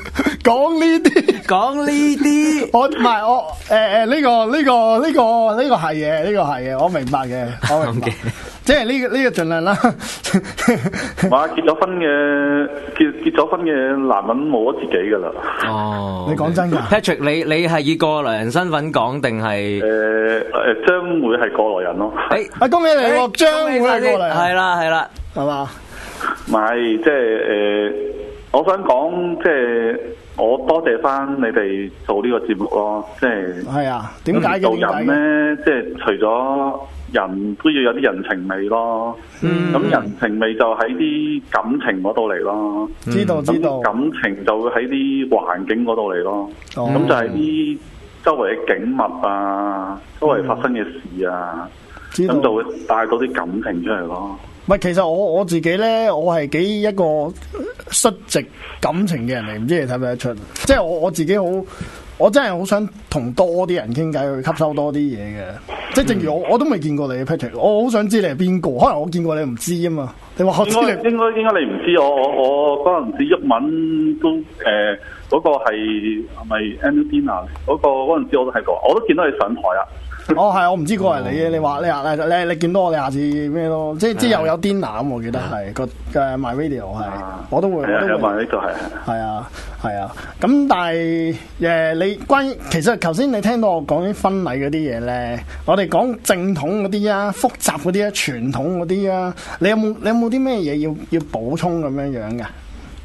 [SPEAKER 2] 講呢啲，
[SPEAKER 3] 講呢啲，
[SPEAKER 2] 我唔係我誒誒呢個呢個呢個呢個係嘅，呢個係嘅，我明白嘅，我明白。即係呢個呢個盡量啦。
[SPEAKER 4] 話結咗婚嘅結結咗婚嘅男人冇咗自己噶啦。
[SPEAKER 3] 哦，
[SPEAKER 2] 你講真㗎
[SPEAKER 3] ，Patrick，你你係以過來人身份講定係？誒
[SPEAKER 4] 誒，將會係過來人咯。
[SPEAKER 3] 誒，
[SPEAKER 2] 啊恭喜你喎，將會係過來人。
[SPEAKER 3] 係啦係啦，
[SPEAKER 2] 係嘛？
[SPEAKER 4] 唔係，即係誒，我想講即係我多謝翻你哋做呢個節目咯，即係。係
[SPEAKER 2] 啊，點解嘅？
[SPEAKER 4] 做人咧，即係除咗人都要有啲人情味咯。嗯。咁人情味就喺啲感情嗰度嚟咯。
[SPEAKER 2] 知道知道。
[SPEAKER 4] 感情就會喺啲環境嗰度嚟咯。哦。咁就係啲周圍嘅景物啊，周圍發生嘅事啊，咁、嗯、就會帶到啲感情出嚟咯。
[SPEAKER 2] 唔係，其實我我自己咧，我係幾一個率直感情嘅人嚟，唔知你睇唔睇得出？即係我我自己好，我真係好想同多啲人傾偈，去吸收多啲嘢嘅。即係正如我我都未見過你 Patrick，我好想知你係邊個？可能我見過你唔知啊嘛。你話我知你
[SPEAKER 4] 應該應該應該你唔知，我我我嗰陣時鬱文都誒嗰、呃嗰個係係咪 Andy Dina 嗰個嗰陣時我都睇過，我都見到你上台啊。
[SPEAKER 2] 哦，係，我唔知個係你嘅。你話你話你你你見到我，你下次咩咯？即即又有 dinner 咁，我記得係個嘅 My Radio 係，我都會，我都會。My Radio 係係啊係啊。咁但係誒，你關於其實頭先你聽到我講啲婚禮嗰啲嘢咧，我哋講正統嗰啲啊，複雜嗰啲啊，傳統嗰啲啊，你有冇你有冇啲咩嘢要要補充咁樣樣嘅？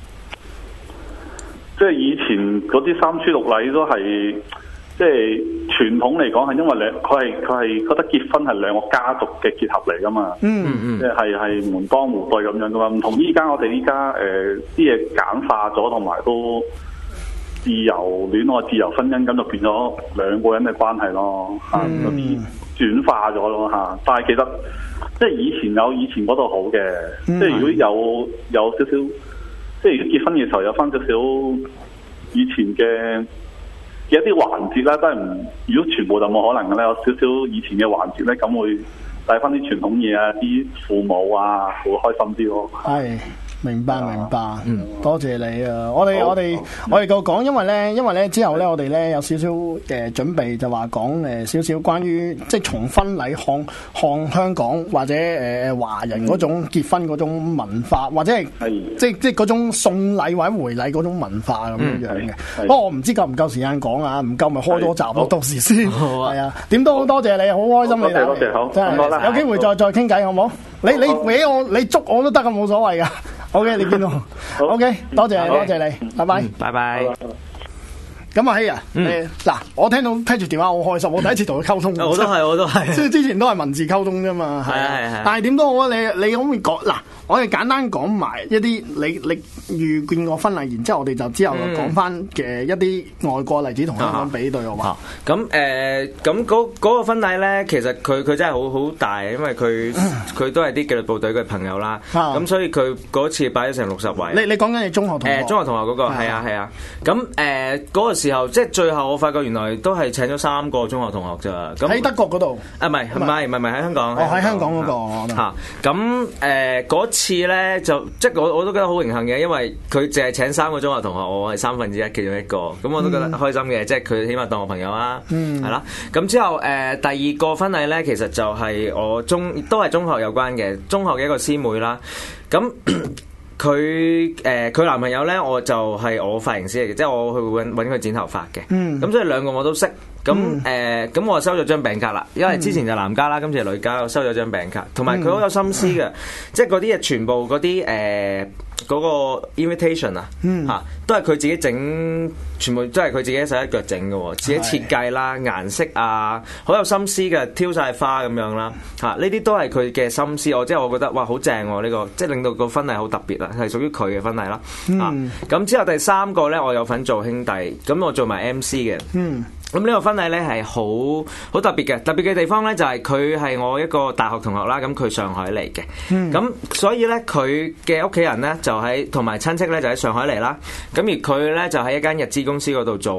[SPEAKER 4] 即係以前嗰啲三書六禮都係。即係傳統嚟講係因為兩佢係佢係覺得結婚係兩個家族嘅結合嚟噶嘛，嗯嗯，即係係門當戶對咁樣噶嘛，唔同依家我哋依家誒啲嘢簡化咗，同埋都自由戀愛、自由婚姻咁就變咗兩個人嘅關係咯，嚇嗰啲轉化咗咯嚇。但係其實即係以前有以前嗰度好嘅，嗯、即係如果有有少少，即係結婚嘅時候有翻少少以前嘅。有一啲環節咧，都係唔，如果全部就冇可能嘅咧，有少少以前嘅環節咧，咁會帶翻啲傳統嘢啊，啲父母啊會開心啲咯。係。明白明白，嗯，多謝你啊！我哋我哋我哋個講，因為咧，因為咧之後咧，我哋咧有少少誒準備，就話講誒少少關於即係從婚禮看看香港或者誒華人嗰種結婚嗰種文化，或者係即係即係嗰種送禮或者回禮嗰種文化咁樣樣嘅。不過我唔知夠唔夠時間講啊，唔夠咪開多集咯，到時先。係啊，點都好多謝你，好開心你嚟。多謝好，真係有機會再再傾偈好唔好？你你俾我你捉我都得㗎，冇所謂噶。OK， 你見到 OK， 多謝多謝你，拜拜，拜拜。咁阿希啊，誒嗱，我聽到 Patrick 電話好開心，我第一次同佢溝通。我都係，我都係。即係之前都係文字溝通啫嘛。係係係。但係點都好啊，你你可唔可以講嗱？我哋簡單講埋一啲你你遇見過婚禮，然之後我哋就之後講翻嘅一啲外國例子同香港比對嘅話。咁誒，咁嗰嗰個婚禮咧，其實佢佢真係好好大，因為佢佢都係啲紀律部隊嘅朋友啦。咁所以佢嗰次擺咗成六十位。你你講緊你中學同學？誒，中學同學嗰個係啊係啊。咁誒嗰個時候，即係最後我發覺原來都係請咗三個中學同學咋。咁喺德國嗰度？啊，唔係唔係唔係唔係喺香港。哦，喺香港嗰個。嚇，咁誒嗰次咧就即係我我都覺得好榮幸嘅，因為佢淨係請三個中學同學，我係三分之一其中一個，咁我都覺得開心嘅，嗯、即係佢起碼當我朋友啦，係啦、嗯。咁之後誒、呃、第二個婚禮咧，其實就係我中都係中學有關嘅，中學嘅一個師妹啦。咁佢誒佢男朋友咧，我就係我髮型師嚟嘅，即係我去揾揾佢剪頭髮嘅。咁、嗯、所以兩個我都識。咁誒咁我收咗張餅卡啦，因為之前就男家啦，今次係女家，我收咗張餅卡，同埋佢好有心思嘅，嗯、即係嗰啲嘢全部嗰啲誒嗰個 invitation 啊，嚇、嗯、都係佢自己整，全部都係佢自己手一腳整嘅，自己設計啦、的顏色啊，好有心思嘅，挑晒花咁樣啦，嚇呢啲都係佢嘅心思，我即係我覺得哇好正喎呢個，即係令到個婚禮好特別啦，係屬於佢嘅婚禮啦，嚇咁、嗯、之後第三個咧，我有份做兄弟，咁我做埋 M C 嘅。嗯咁呢個婚禮咧係好好特別嘅，特別嘅地方咧就係佢係我一個大學同學啦，咁佢上海嚟嘅，咁、嗯、所以咧佢嘅屋企人咧就喺同埋親戚咧就喺上海嚟啦，咁而佢咧就喺一間日資公司嗰度做，咁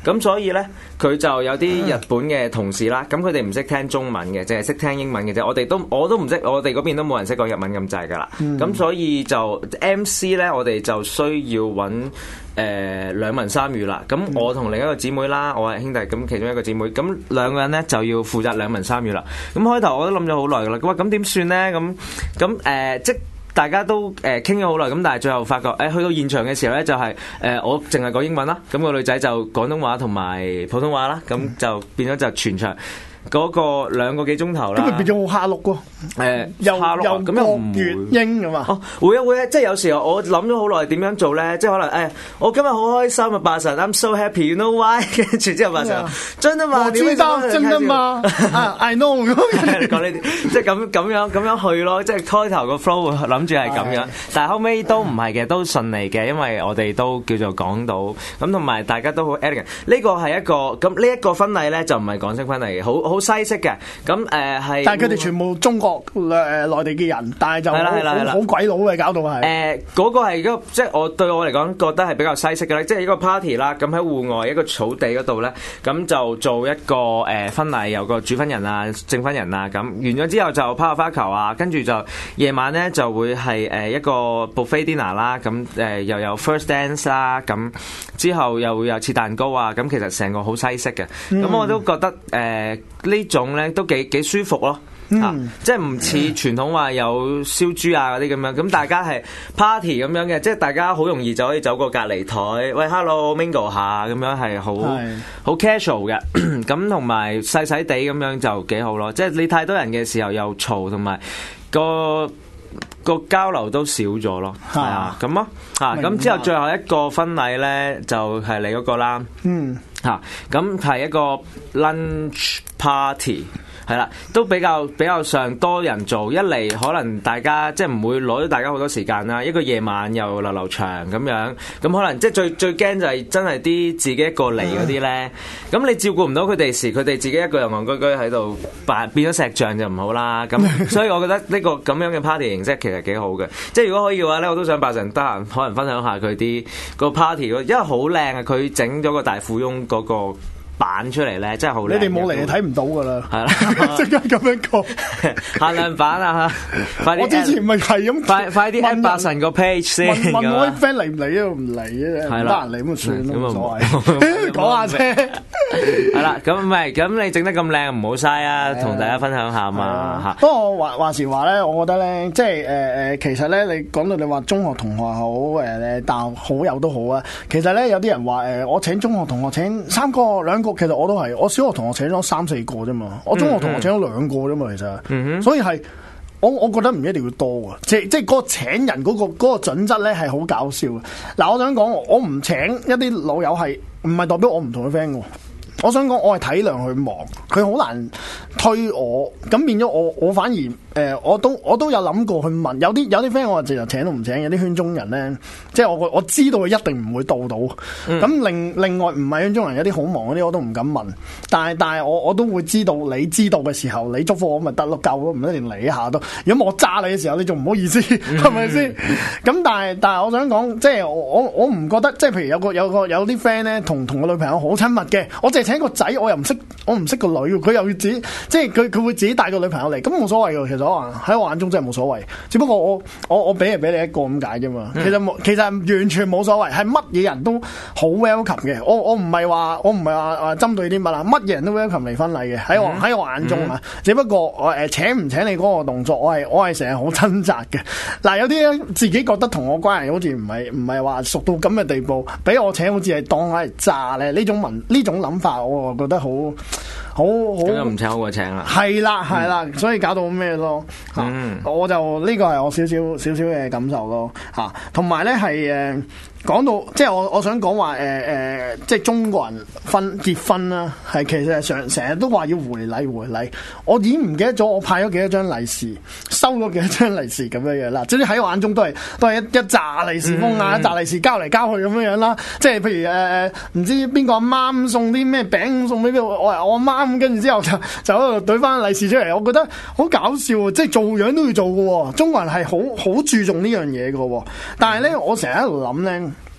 [SPEAKER 3] 咁所以咧佢就有啲日本嘅同事啦，咁佢哋唔識聽中文嘅，淨係識聽英文嘅啫。我哋都我都唔識，我哋嗰邊都冇人識講日文咁滯噶啦。咁、嗯、所以就 M C 咧，我哋就需要揾誒兩文三語啦。咁我同另一個姊妹啦，我係兄弟，咁其中一個姊妹，咁兩個人咧就要負責兩文三語啦。咁開頭我都諗咗好耐噶啦，咁話咁點算咧？咁咁誒即大家都誒傾咗好耐，咁但係最後發覺，誒、欸、去到現場嘅時候咧，就係、是、誒、呃、我淨係講英文啦，咁、那個女仔就廣東話同埋普通話啦，咁就變咗就全場嗰個兩個幾鐘頭啦。咁
[SPEAKER 2] 咪變咗好蝦碌喎？誒
[SPEAKER 3] 又又咁又唔
[SPEAKER 2] 粵英㗎嘛？
[SPEAKER 3] 哦，會啊會啊，即係有時候我諗咗好耐點樣做咧，即係可能誒、哎，我今日好開心啊，八神 I'm so happy，you know why？ 跟住之後八神真的嘛？
[SPEAKER 2] 我知道，真的嘛？I know 咁
[SPEAKER 3] 講呢啲，即係咁咁樣咁樣去咯，即係開頭個 flow 諗住係咁樣，但係後尾都唔係嘅，都順利嘅，因為我哋都叫做講到咁，同埋大家都好 elegant。呢個係一個咁呢一個婚禮咧，就唔係港式婚禮嘅，好好西式嘅。咁誒係，
[SPEAKER 2] 但係佢哋全部中國誒內地嘅人，但係就好好鬼佬嘅搞到係。
[SPEAKER 3] 誒嗰個係一個即係我對我嚟講覺得係比較西式嘅咧，即係一個 party 啦。咁喺戶外一個草地嗰度咧，咁就做一個誒婚禮，有個主婚人啊、證婚人啊咁。完咗之後就拋下花球啊，跟住就夜晚咧就會係誒一個 buffet dinner 啦。咁誒又有 first dance 啦，咁之後又會有切蛋糕啊。咁其實成個好西式嘅。咁、嗯、我都覺得誒、呃、呢種咧都幾幾舒服咯。嗯、啊，即係唔似傳統話有燒豬啊嗰啲咁樣，咁大家係 party 咁樣嘅，即係大家好容易就可以走過隔離台，喂 hello mingle 下咁樣係好好 casual 嘅，咁同埋細細地咁樣就幾好咯。即係你太多人嘅時候又嘈，同埋個個交流都少咗咯。係啊，咁咯啊，咁之後最後一個婚禮咧就係、是、你嗰個啦。嗯，嚇咁係一個 lunch party。係啦，都比較比較上多人做，一嚟可能大家即係唔會攞咗大家好多時間啦，一個夜晚又流流長咁樣，咁可能即係最最驚就係真係啲自己一個嚟嗰啲咧，咁你照顧唔到佢哋時，佢哋自己一個人戇居居喺度扮變咗石像就唔好啦，咁所以我覺得呢個咁樣嘅 party 形式其實幾好嘅，即係如果可以嘅話咧，我都想八神得閒可能分享下佢啲個 party，因為好靚啊，佢整咗個大富翁嗰個版出嚟咧，真係好靚。你哋冇嚟就睇唔到噶啦。係啦，即刻咁樣講限量版啊嚇！快啲，我之前咪係咁，快快啲 at 八神個 page 先。問問我啲 friend 嚟唔嚟啊？唔嚟啊！係啦，得閒嚟咁就算咯，冇所謂。講下啫。係啦，咁唔係咁你整得咁靚，唔好嘥啊！同大家分享下嘛嚇。不過話話時話咧，我覺得咧，即係誒誒，其實咧，你講到你話中學同學好誒，大學好友都好啊。其實咧，有啲人話誒，我請中學同學請三個兩個。其實我都係，我小學同學請咗三四個啫嘛，我中學同學請咗兩個啫嘛，其實，嗯、哼所以係我我覺得唔一定要多啊，即即係嗰個請人嗰、嗰個嗰、嗰個準則咧係好搞笑嘅。嗱，我想講，我唔請一啲老友係唔係代表我唔同佢 friend 嘅。我想講，我係體諒佢忙，佢好難推我，咁變咗我，我反而誒、呃，我都我都有諗過去問，有啲有啲 friend 我直頭請都唔請，有啲圈中人咧，即係我我知道佢一定唔會到到，咁、嗯、另另外唔係圈中人，有啲好忙嗰啲我都唔敢問，但係但係我我都會知道，你知道嘅時候，你祝福我咪得咯，夠咯，唔一定嚟一下都。如果我炸你嘅時候，你仲唔好意思，係咪先？咁但係但係我想講，即係我我我唔覺得，即係譬如有個有個有啲 friend 咧，同同個女朋友好親密嘅，我淨係請個仔，我又唔識，我唔識個女，佢又要自己，即係佢佢會自己帶個女朋友嚟，咁冇所謂嘅。其實我喺我眼中真係冇所謂，只不過我我我俾係俾你一個咁解啫嘛。其實冇，其實完全冇所謂，係乜嘢人都好 welcome 嘅。我我唔係話我唔係話話針對啲乜啦，乜嘢人都 welcome 嚟婚禮嘅。喺我喺我眼中啊，只不過我誒請唔請你嗰個動作，我係我係成日好掙扎嘅。嗱，有啲自己覺得同我關係好似唔係唔係話熟到咁嘅地步，俾我請好似係當我係炸咧，呢種文呢種諗法，我覺得好好好。咁就唔請好過請啦。係啦係啦，所以搞到咩咯？嗯，我就呢個係我少少少少嘅感受咯。嚇，同埋咧係誒。講到即係我我想講話誒誒，即係中國人婚結婚啦，係其實成成日都話要回禮回禮，我已經唔記得咗我派咗幾多張利是，收咗幾多張利是咁樣樣啦。即係喺我眼中都係都係一一紮利是封啊，嗯、一紮利是交嚟交去咁樣樣啦。即係譬如誒誒，唔、呃、知邊個阿媽送啲咩餅送俾邊個，我我阿媽，跟住之後就就喺度懟翻利是出嚟。我覺得好搞笑，即係做樣都要做嘅。中國人係好好注重呢樣嘢嘅，但係咧我成日喺度諗咧。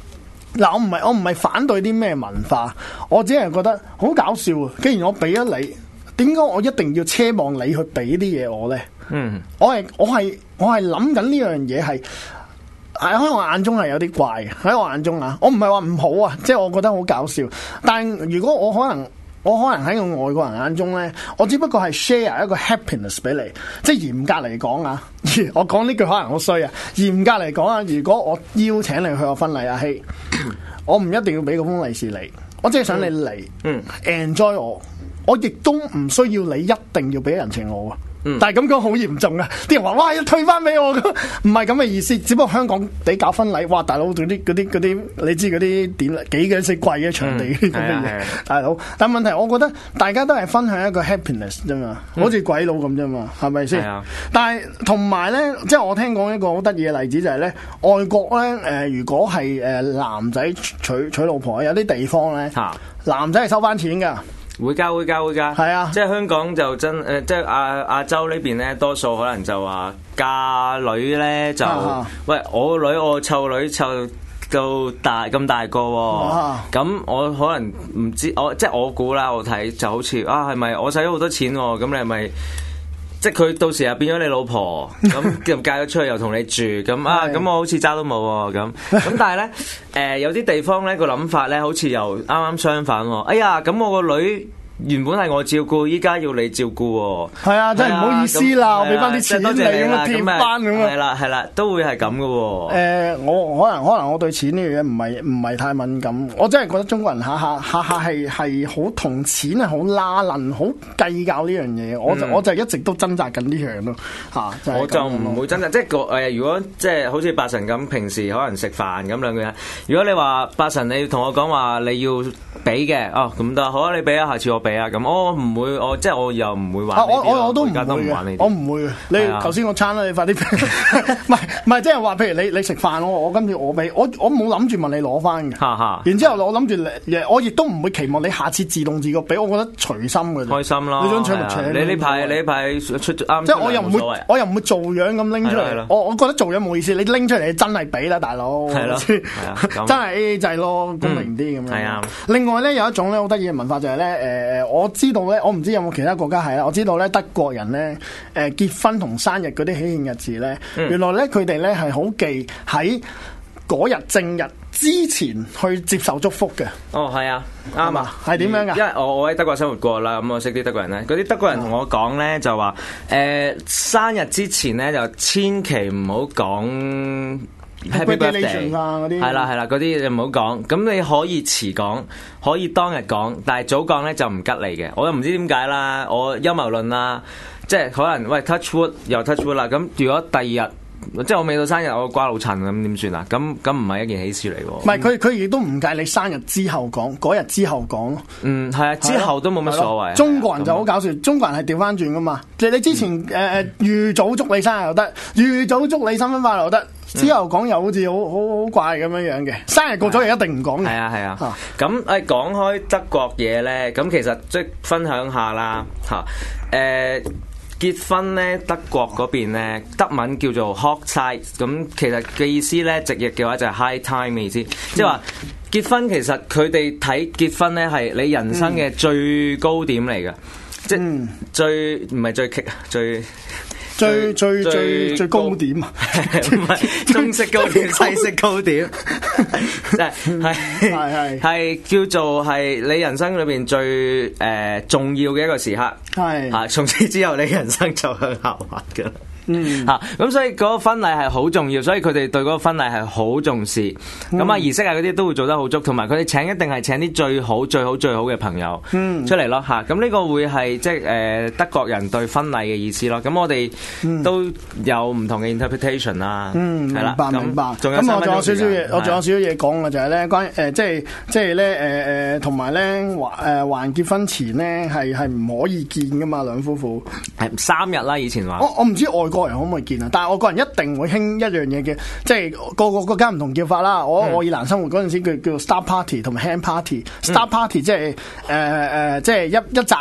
[SPEAKER 2] 嗱，我唔係我唔係反對啲咩文化，我只係覺得好搞笑啊！既然我俾咗你，點解我一定要奢望你去俾啲嘢我咧？嗯，我係我係我係諗緊呢樣嘢係喺我眼中係有啲怪嘅，喺我眼中啊，我唔係話唔好啊，即係我覺得好搞笑。但係如果我可能。我可能喺個外國人眼中咧，我只不過係 share 一個 happiness 俾你，即係嚴格嚟講啊，我講呢句可能好衰啊。嚴格嚟講啊，如果我邀請你去我婚禮，阿希，我唔一定要俾個封利是你，我只係想你嚟、嗯、enjoy 我，我亦都唔需要你一定要俾人情我啊。嗯、但係咁講好嚴重啊！啲人話哇要退翻俾我，咁唔係咁嘅意思。只不過香港地搞婚禮，哇大佬嗰啲嗰啲嗰啲，你知嗰啲點幾幾死貴嘅場地啲咁嘅嘢，大佬。但係問題，我覺得大家都係分享一個 happiness 啫嘛，嗯、好似鬼佬咁啫嘛，係咪先？嗯、但係同埋咧，即係我聽講一個好得意嘅例子就係、是、咧，外國咧誒、呃，如果係誒男仔娶娶老婆，有啲地方咧，啊、男仔係收翻錢㗎。
[SPEAKER 3] 會加會加會加，係啊！即係香港就真誒、呃，即係亞亞洲呢邊咧，多數可能就話嫁女咧就，啊、喂我女我湊女湊到大咁大個喎、哦，咁、啊、我可能唔知我即係我估啦，我睇就好似啊係咪我使咗好多錢喎、哦？咁你係咪即係佢到時又變咗你老婆？咁又嫁咗出去又同你住？咁啊咁我好似渣都冇喎咁。咁但係咧誒有啲地方咧個諗法咧好似又啱啱相反喎。哎呀咁我個女原本係我照顧，依家要你照顧喎。係
[SPEAKER 2] 啊，真係唔好意思啦，我俾翻啲錢你咁啊，貼翻咁啊。
[SPEAKER 3] 係啦係啦，都會係咁嘅喎。
[SPEAKER 2] 誒，我可能可能我對錢呢樣嘢唔係唔係太敏感。我真係覺得中國人下下下下係係好同錢係好拉楞，好計較呢樣嘢。我就我就一直都掙扎緊呢樣咯嚇。
[SPEAKER 3] 我就唔會掙扎，即係個誒，如果即係好似八神咁，平時可能食飯咁兩個人。如果你話八神，你同我講話你要俾嘅，哦咁得，好啊，你俾啊，下次我俾。係啊，咁我唔會，我即係我又唔會玩。
[SPEAKER 2] 我我我都唔會嘅，我唔會嘅。你頭先個餐啦，你快啲俾。唔係唔係，即係話，譬如你你食飯，我我跟住我俾，我我冇諗住問你攞翻嘅。然之後我諗住，我亦都唔會期望你下次自動自覺俾。我覺得隨心嘅。開心咯。你想請咪請。你呢排你呢排出啱。即係我又唔會，我又唔會做樣咁拎出嚟。我我覺得做樣冇意思。你拎出嚟，你真係俾啦，大佬。係咯。係啊。真係 A A 制咯，公平啲咁樣。係啊。另外咧有一種咧好得意嘅文化就係咧誒。我知道咧，我唔知有冇其他國家係啦。我知道咧，德國人咧，誒結婚同生日嗰啲喜慶日子咧，嗯、原來咧佢哋咧係好忌喺嗰日正日之前去接受祝福嘅。
[SPEAKER 3] 哦，係啊，啱啊，
[SPEAKER 2] 係點樣噶？
[SPEAKER 3] 因為我我喺德國生活過啦，咁我識啲德國人咧，嗰啲德國人同我講咧就話，誒、呃、生日之前咧就千祈唔好講。Happy birthday 啊！嗰啲係啦係啦，嗰啲你唔好講。咁你可以遲講，可以當日講，但係早講咧就唔吉利嘅。我又唔知點解啦，我陰謀論啦，即係可能喂 touch wood 又 touch wood 啦。咁如果第二日即係我未到生日，我瓜老襯咁點算啊？咁咁唔係一件喜事嚟喎。唔係佢佢亦都唔計你生日之後講，嗰日之後講。嗯，係啊，之後都冇乜所謂。中國人就好搞笑，中國人係調翻轉噶嘛。即係你之前誒誒預早祝你生日又得，預早祝你新婚快樂又得。之後講又好似好好好怪咁樣樣嘅，生日過咗又一定唔講嘅。係啊係啊。咁誒講開德國嘢咧，咁其實即係分享下啦嚇。誒、呃、結婚咧，德國嗰邊咧，德文叫做 Hochzeit，咁其實嘅意思咧，直譯嘅話就係 high time 嘅意思，即係話結婚其實佢哋睇結婚咧係你人生嘅最高點嚟嘅，即係、嗯、最唔係最激最。最最最最高點啊！唔係中式高點、西式高點，即係係係係叫做係你人生裏邊最誒、呃、重要嘅一個時刻。係啊，從此之後你人生就向下滑㗎啦。嗯，嚇咁、啊、所以嗰個婚禮係好重要，所以佢哋對嗰個婚禮係好重視。咁、嗯、啊儀式啊嗰啲都會做得好足，同埋佢哋請一定係請啲最好最好最好嘅朋友出嚟咯嚇。咁呢、嗯、個會係即係誒德國人對婚禮嘅意思咯。咁我哋都有唔同嘅 interpretation 啦。嗯，明白明白。咁我仲有少少嘢，我仲有少少嘢講嘅就係咧關於誒即係即係咧誒誒同埋咧還誒還結婚前咧係係唔可以見噶嘛兩夫婦係三日啦以前話。我我唔知外國人可唔可以見啊？但係我個人一定會興一樣嘢嘅，即係個個國家唔同叫法啦。我愛爾蘭生活嗰陣時，佢叫做 Star Party 同埋 Hen Party。Star Party 即係誒誒，即係一一紮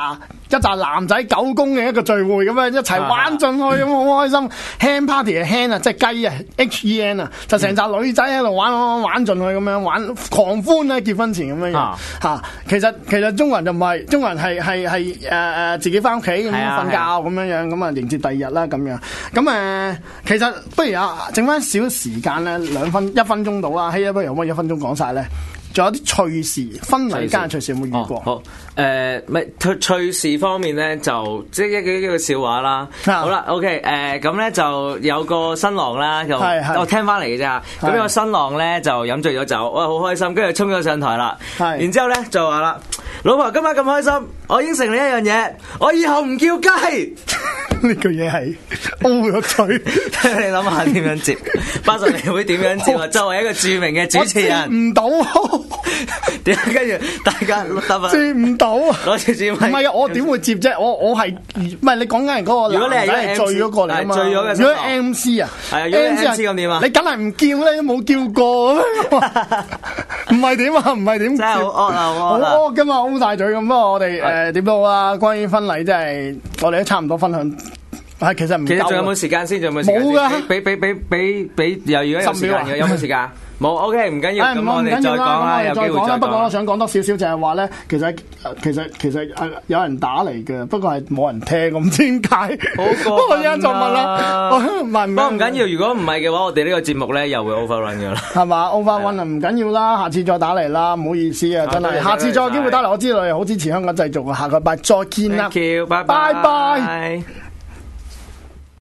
[SPEAKER 2] 一紮男仔狗公嘅一個聚會咁樣一齊玩進去咁好開心。hen party 嘅 hen 啊，即係雞啊 ，H E N 啊，就成紮女仔喺度玩玩玩進去咁樣玩狂歡啊！結婚前咁樣樣嚇，其實其實中國人就唔係，中國人係係係誒誒自己翻屋企咁瞓覺咁樣樣，咁啊迎接第二日啦咁樣。咁誒其實不如啊，剩翻少少時間咧，兩分一分鐘到啦，希一不如可唔可以一分鐘講晒咧？仲有啲趣事，婚禮間嘅趣事有冇遇過？哦、好，
[SPEAKER 3] 誒，咪趣趣事方面咧，就即係一個一個笑話啦。啊、好啦 ，OK，誒，咁、呃、咧就有個新郎啦，就我聽翻嚟嘅啫。咁個新郎咧就飲醉咗酒，哇，好開心，跟住衝咗上台啦。然之後咧就話啦，老婆今晚咁開心，我應承你一樣嘢，我以後唔叫雞。
[SPEAKER 2] 呢句嘢係 O 咗嘴，
[SPEAKER 3] 你諗下點樣接？八十年會點樣接啊？作為一個著名嘅主持人，
[SPEAKER 2] 唔到
[SPEAKER 3] 點解跟住大家
[SPEAKER 2] 接唔到？
[SPEAKER 3] 攞住接唔
[SPEAKER 2] 係啊！我點會接啫？我我係唔係你講緊係嗰個？
[SPEAKER 3] 如果你係
[SPEAKER 2] 醉咗過嚟啊嘛，
[SPEAKER 3] 醉咗嘅。
[SPEAKER 2] 如果 M C 啊，
[SPEAKER 3] 係啊，如果 M C 咁點啊？
[SPEAKER 2] 你梗係唔叫咧，都冇叫過，唔係點啊？唔係點？
[SPEAKER 3] 真係好惡啊！
[SPEAKER 2] 好惡噶嘛，O大嘴咁。不過我哋誒點都好啦，關於婚禮真係我哋都差唔多分享。係其實唔夠。其實仲有冇時間先？仲有冇時間？冇噶。俾俾俾俾俾，又如果有時間嘅，有冇時間？冇 ，OK，唔緊要。咁我哋再講啦，有機會再講。不過我想講多少少就係話咧，其實其實其實誒有人打嚟嘅，不過係冇人聽，咁唔知點解。好過分啊！就問啦，唔係唔。不過唔緊
[SPEAKER 3] 要，如果唔係嘅話，我哋呢個節目咧又會 overrun 噶啦。
[SPEAKER 2] 係嘛 ，overrun 啊，唔緊要啦，下次再打嚟啦，唔好意思啊，真係。下次再有機會打嚟，我知道你好支持香港製造，下個禮拜再見啦。
[SPEAKER 3] Thank you，拜
[SPEAKER 2] 拜。